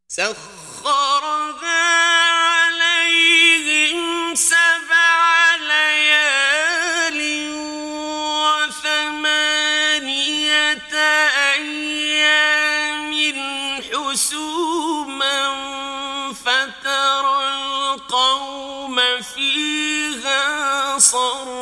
سخرها عليهم 7 ليال و8 أيام حسوما فترى القوم فيها صرعا